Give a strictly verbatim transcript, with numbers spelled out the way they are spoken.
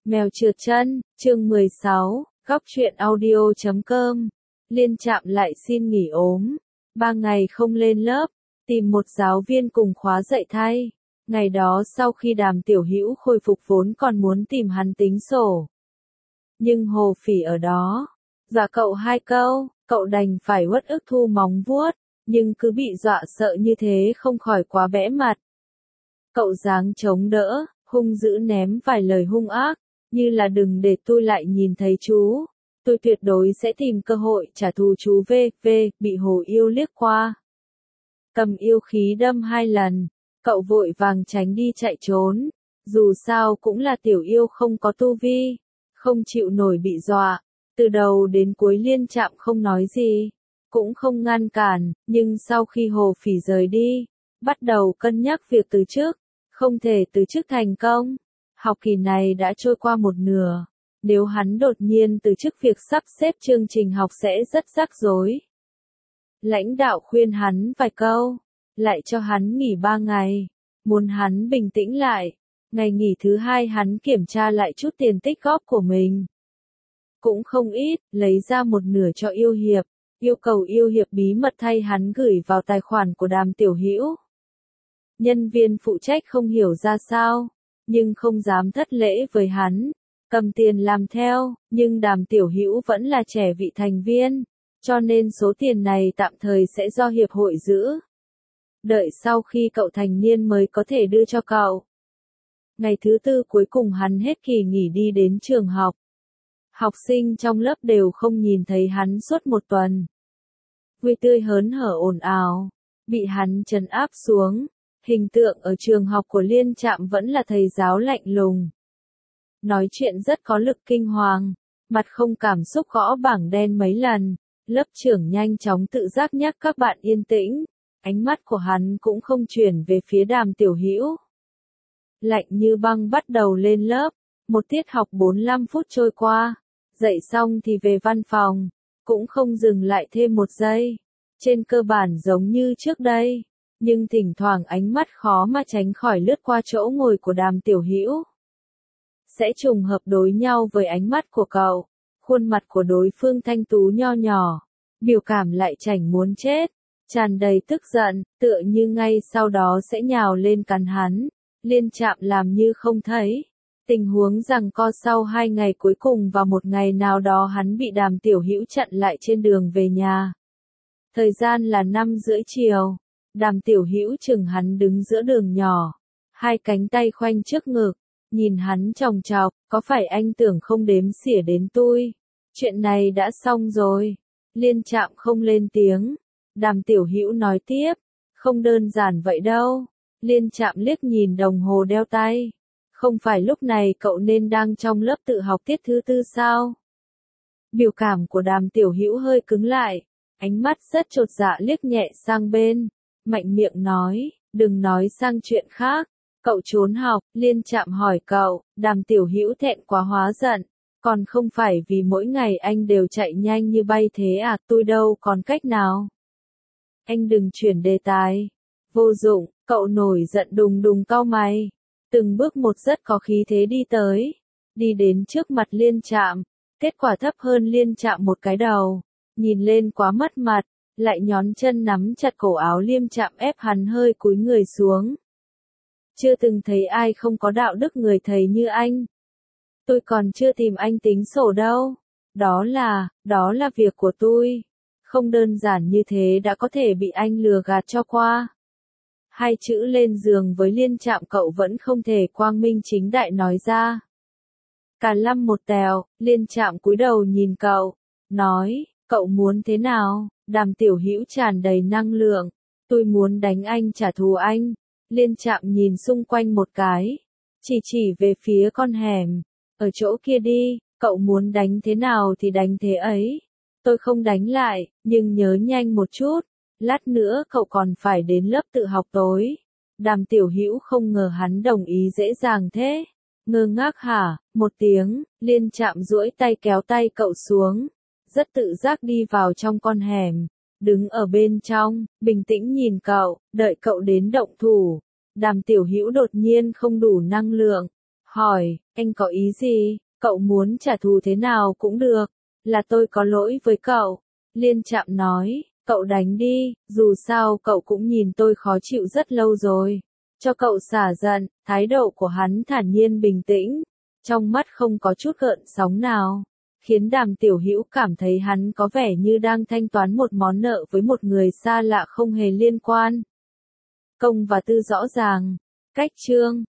Mèo trượt chân, chương mười sáu, góc truyện audio chấm com. Liên Trạm lại xin nghỉ ốm. Ba ngày không lên lớp, tìm một giáo viên cùng khóa dạy thay. Ngày đó sau khi Đàm Tiểu Hữu khôi phục vốn còn muốn tìm hắn tính sổ. Nhưng Hồ Phỉ ở đó, dọa cậu hai câu, cậu đành phải uất ức thu móng vuốt, nhưng cứ bị dọa sợ như thế không khỏi quá bẽ mặt. Cậu giáng chống đỡ, hung dữ ném vài lời hung ác, như là đừng để tôi lại nhìn thấy chú. Tôi tuyệt đối sẽ tìm cơ hội trả thù chú V V, bị Hồ Yêu liếc qua. Cầm yêu khí đâm hai lần, cậu vội vàng tránh đi chạy trốn. Dù sao cũng là tiểu yêu không có tu vi, không chịu nổi bị dọa. Từ đầu đến cuối Liên Trạm không nói gì, cũng không ngăn cản, nhưng sau khi Hồ Phỉ rời đi, bắt đầu cân nhắc việc từ chức, không thể từ chức thành công. Học kỳ này đã trôi qua một nửa, nếu hắn đột nhiên từ chức việc sắp xếp chương trình học sẽ rất rắc rối. Lãnh đạo khuyên hắn vài câu, lại cho hắn nghỉ ba ngày, muốn hắn bình tĩnh lại. Ngày nghỉ thứ hai hắn kiểm tra lại chút tiền tích góp của mình. Cũng không ít, lấy ra một nửa cho Yêu Hiệp, yêu cầu Yêu Hiệp bí mật thay hắn gửi vào tài khoản của Đàm Tiểu Hữu. Nhân viên phụ trách không hiểu ra sao, nhưng không dám thất lễ với hắn, cầm tiền làm theo, nhưng Đàm Tiểu Hữu vẫn là trẻ vị thành viên, cho nên số tiền này tạm thời sẽ do hiệp hội giữ. Đợi sau khi cậu thành niên mới có thể đưa cho cậu. Ngày thứ tư cuối cùng hắn hết kỳ nghỉ đi đến trường học. Học sinh trong lớp đều không nhìn thấy hắn suốt một tuần. Vui tươi hớn hở ồn ào, bị hắn trấn áp xuống. Hình tượng ở trường học của Liên Trạm vẫn là thầy giáo lạnh lùng. Nói chuyện rất có lực kinh hoàng, mặt không cảm xúc gõ bảng đen mấy lần. Lớp trưởng nhanh chóng tự giác nhắc các bạn yên tĩnh, ánh mắt của hắn cũng không chuyển về phía Đàm Tiểu Hữu. Lạnh như băng bắt đầu lên lớp, một tiết học bốn mươi lăm phút trôi qua, dạy xong thì về văn phòng, cũng không dừng lại thêm một giây. Trên cơ bản giống như trước đây, nhưng thỉnh thoảng ánh mắt khó mà tránh khỏi lướt qua chỗ ngồi của Đàm Tiểu Hữu. Sẽ trùng hợp đối nhau với ánh mắt của cậu, khuôn mặt của đối phương thanh tú nho nhỏ, biểu cảm lại chảnh muốn chết, tràn đầy tức giận, tựa như ngay sau đó sẽ nhào lên cắn hắn. Liên Trạm làm như không thấy. Tình huống giằng co sau hai ngày cuối cùng vào một ngày nào đó hắn bị Đàm Tiểu Hữu chặn lại trên đường về nhà. Thời gian là năm rưỡi chiều. Đàm Tiểu Hữu chừng hắn đứng giữa đường nhỏ, hai cánh tay khoanh trước ngực, nhìn hắn chòng chọc, có phải anh tưởng không đếm xỉa đến tôi? Chuyện này đã xong rồi. Liên Trạm không lên tiếng. Đàm Tiểu Hữu nói tiếp, không đơn giản vậy đâu. Liên Trạm liếc nhìn đồng hồ đeo tay. Không phải lúc này cậu nên đang trong lớp tự học tiết thứ tư sao? Biểu cảm của Đàm Tiểu Hữu hơi cứng lại, ánh mắt rất chột dạ liếc nhẹ sang bên, mạnh miệng nói, đừng nói sang chuyện khác. Cậu trốn học, Liên Trạm hỏi cậu. Đàm Tiểu Hữu thẹn quá hóa giận, còn không phải vì mỗi ngày anh đều chạy nhanh như bay thế à, tôi đâu còn cách nào. Anh đừng chuyển đề tài. Vô dụng, cậu nổi giận đùng đùng cau mày. Từng bước một rất có khí thế đi tới. Đi đến trước mặt Liên Trạm. Kết quả thấp hơn Liên Trạm một cái đầu. Nhìn lên quá mất mặt. Lại nhón chân nắm chặt cổ áo Liên Trạm ép hắn hơi cúi người xuống. Chưa từng thấy ai không có đạo đức người thầy như anh. Tôi còn chưa tìm anh tính sổ đâu. Đó là, đó là việc của tôi. Không đơn giản như thế đã có thể bị anh lừa gạt cho qua. Hai chữ lên giường với Liên Trạm cậu vẫn không thể quang minh chính đại nói ra. Cả lăm một tèo, Liên Trạm cúi đầu nhìn cậu, nói, cậu muốn thế nào? Đàm Tiểu Hữu tràn đầy năng lượng, tôi muốn đánh anh trả thù anh. Liên Trạm nhìn xung quanh một cái, chỉ chỉ về phía con hẻm, ở chỗ kia đi, cậu muốn đánh thế nào thì đánh thế ấy. Tôi không đánh lại, nhưng nhớ nhanh một chút. Lát nữa cậu còn phải đến lớp tự học tối. Đàm Tiểu Hữu không ngờ hắn đồng ý dễ dàng thế. Ngơ ngác hả, một tiếng, Liên Trạm duỗi tay kéo tay cậu xuống. Rất tự giác đi vào trong con hẻm. Đứng ở bên trong, bình tĩnh nhìn cậu, đợi cậu đến động thủ. Đàm Tiểu Hữu đột nhiên không đủ năng lượng. hỏi, anh có ý gì, cậu muốn trả thù thế nào cũng được, là tôi có lỗi với cậu. Liên Trạm nói, cậu đánh đi, dù sao cậu cũng nhìn tôi khó chịu rất lâu rồi. Cho cậu xả giận, thái độ của hắn thản nhiên bình tĩnh, trong mắt không có chút gợn sóng nào, khiến Đàm Tiểu Hữu cảm thấy hắn có vẻ như đang thanh toán một món nợ với một người xa lạ không hề liên quan. Công và tư rõ ràng, cách chương